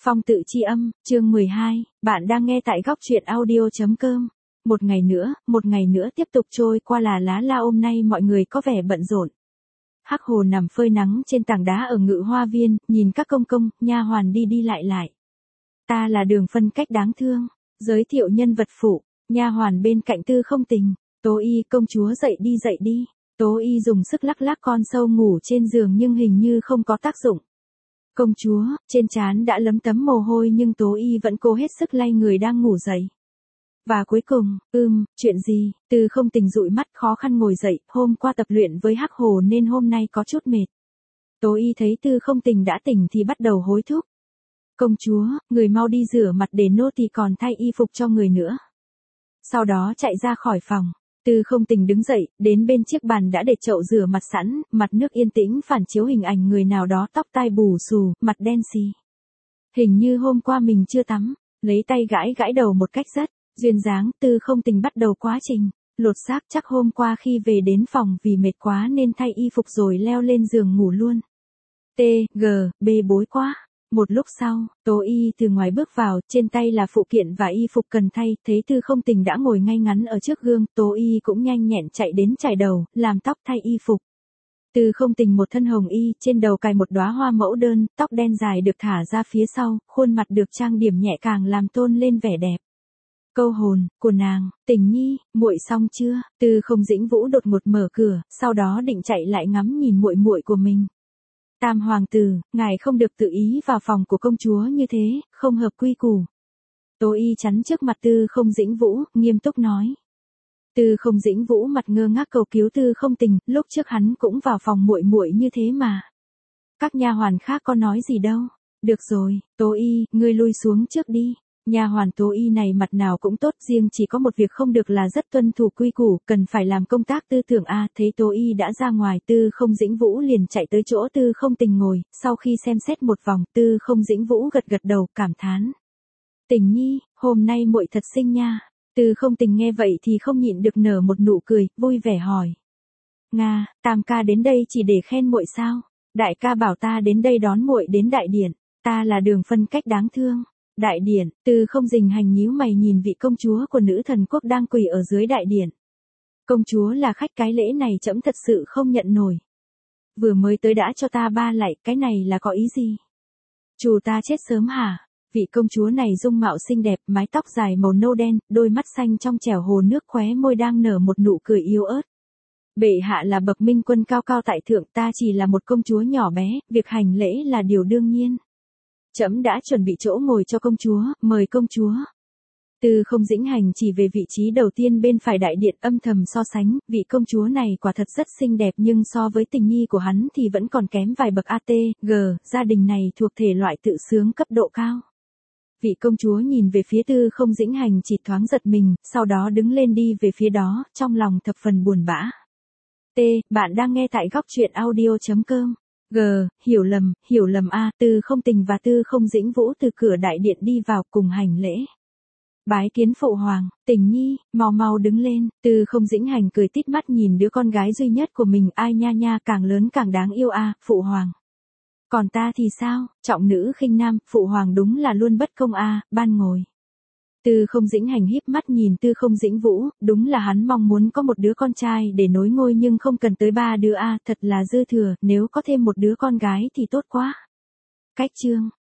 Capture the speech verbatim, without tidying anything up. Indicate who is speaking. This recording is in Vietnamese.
Speaker 1: Phong tự chi âm, chương mười hai, bạn đang nghe tại góc truyện audio.com. Một ngày nữa, một ngày nữa tiếp tục trôi qua là lá la hôm nay mọi người có vẻ bận rộn. Hắc Hồ nằm phơi nắng trên tảng đá ở Ngự Hoa Viên, nhìn các công công, nha hoàn đi đi lại lại. Ta là Đường Phân Cách đáng thương, giới thiệu nhân vật phụ, nha hoàn bên cạnh Tư Không Tình, Tố Y công chúa dậy đi dậy đi. Tố Y dùng sức lắc lắc con sâu ngủ trên giường nhưng hình như không có tác dụng. Công chúa, trên trán đã lấm tấm mồ hôi nhưng Tố Y vẫn cố hết sức lay người đang ngủ dậy. Và cuối cùng, ưm, chuyện gì, Tư Không Tình dụi mắt khó khăn ngồi dậy, hôm qua tập luyện với Hắc Hồ nên hôm nay có chút mệt. Tố Y thấy Tư Không Tình đã tỉnh thì bắt đầu hối thúc. Công chúa, người mau đi rửa mặt để nô tỳ còn thay y phục cho người nữa. Sau đó chạy ra khỏi phòng. Tư Không Tình đứng dậy, đến bên chiếc bàn đã để chậu rửa mặt sẵn, mặt nước yên tĩnh phản chiếu hình ảnh người nào đó tóc tai bù xù, mặt đen xì. Hình như hôm qua mình chưa tắm, lấy tay gãi gãi đầu một cách rất duyên dáng, Tư Không Tình bắt đầu quá trình lột xác, chắc hôm qua khi về đến phòng vì mệt quá nên thay y phục rồi leo lên giường ngủ luôn. T, G, B bối quá. Một lúc sau, Tố Y từ ngoài bước vào, trên tay là phụ kiện và y phục cần thay, thấy Tư Không Tình đã ngồi ngay ngắn ở trước gương, Tố Y cũng nhanh nhẹn chạy đến chải đầu, làm tóc thay y phục. Tư Không Tình một thân hồng y, trên đầu cài một đóa hoa mẫu đơn, tóc đen dài được thả ra phía sau, khuôn mặt được trang điểm nhẹ càng làm tôn lên vẻ đẹp. Câu hồn của nàng, Tình nhi, muội xong chưa? Tư Không Dĩnh Vũ đột ngột mở cửa, sau đó định chạy lại ngắm nhìn muội muội của mình. Tam hoàng tử, ngài không được tự ý vào phòng của công chúa như thế, không hợp quy củ. Tố Y chắn trước mặt Tư Không Dĩnh Vũ, nghiêm túc nói. Tư Không Dĩnh Vũ mặt ngơ ngác cầu cứu Tư Không Tình, lúc trước hắn cũng vào phòng muội muội như thế mà. Các nha hoàn khác có nói gì đâu. Được rồi, Tố Y, ngươi lui xuống trước đi. Nha hoàn Tố Y này mặt nào cũng tốt, riêng chỉ có một việc không được là rất tuân thủ quy củ, cần phải làm công tác tư tưởng a. À, thấy Tố Y đã ra ngoài, Tư Không Dĩnh Vũ liền chạy tới chỗ Tư Không Tình ngồi, sau khi xem xét một vòng, Tư Không Dĩnh Vũ gật gật đầu, cảm thán. Tình nhi, hôm nay muội thật xinh nha. Tư Không Tình nghe vậy thì không nhịn được nở một nụ cười, vui vẻ hỏi. Nga, Tam ca đến đây chỉ để khen muội sao? Đại ca bảo ta đến đây đón muội đến đại điện, ta là Đường Phân Cách đáng thương. Đại điện, Tư Không Dình Hành nhíu mày nhìn vị công chúa của nữ thần quốc đang quỳ ở dưới đại điện. Công chúa là khách, cái lễ này trẫm thật sự không nhận nổi. Vừa mới tới đã cho ta ba lạy, cái này là có ý gì? Chủ ta chết sớm hả? Vị công chúa này dung mạo xinh đẹp, mái tóc dài màu nâu đen, đôi mắt xanh trong trẻo hồ nước, khóe môi đang nở một nụ cười yếu ớt. Bệ hạ là bậc minh quân cao cao tại thượng, ta chỉ là một công chúa nhỏ bé, việc hành lễ là điều đương nhiên. Trẫm đã chuẩn bị chỗ ngồi cho công chúa, mời công chúa. Tư Không Dĩnh Hành chỉ về vị trí đầu tiên bên phải đại điện, âm thầm so sánh, vị công chúa này quả thật rất xinh đẹp nhưng so với Tình nhi của hắn thì vẫn còn kém vài bậc. A T G, gia đình này thuộc thể loại tự sướng cấp độ cao. Vị công chúa nhìn về phía Tư Không Dĩnh Hành chỉ thoáng giật mình, sau đó đứng lên đi về phía đó, trong lòng thập phần buồn bã. T, bạn đang nghe tại góc truyện audio.com. G, hiểu lầm, hiểu lầm a. Tư Không Tình và Tư Không Dĩnh Vũ từ cửa đại điện đi vào cùng hành lễ. Bái kiến phụ hoàng. Tình nhi, mau mau đứng lên. Tư Không Dĩnh Hành cười tít mắt nhìn đứa con gái duy nhất của mình, ai nha nha, càng lớn càng đáng yêu a, phụ hoàng. Còn ta thì sao, trọng nữ khinh nam, phụ hoàng đúng là luôn bất công a, ban ngồi. Tư Không Dĩnh Hành híp mắt nhìn Tư Không Dĩnh Vũ, đúng là hắn mong muốn có một đứa con trai để nối ngôi nhưng không cần tới ba đứa a, thật là dư thừa, nếu có thêm một đứa con gái thì tốt quá. Cách chương,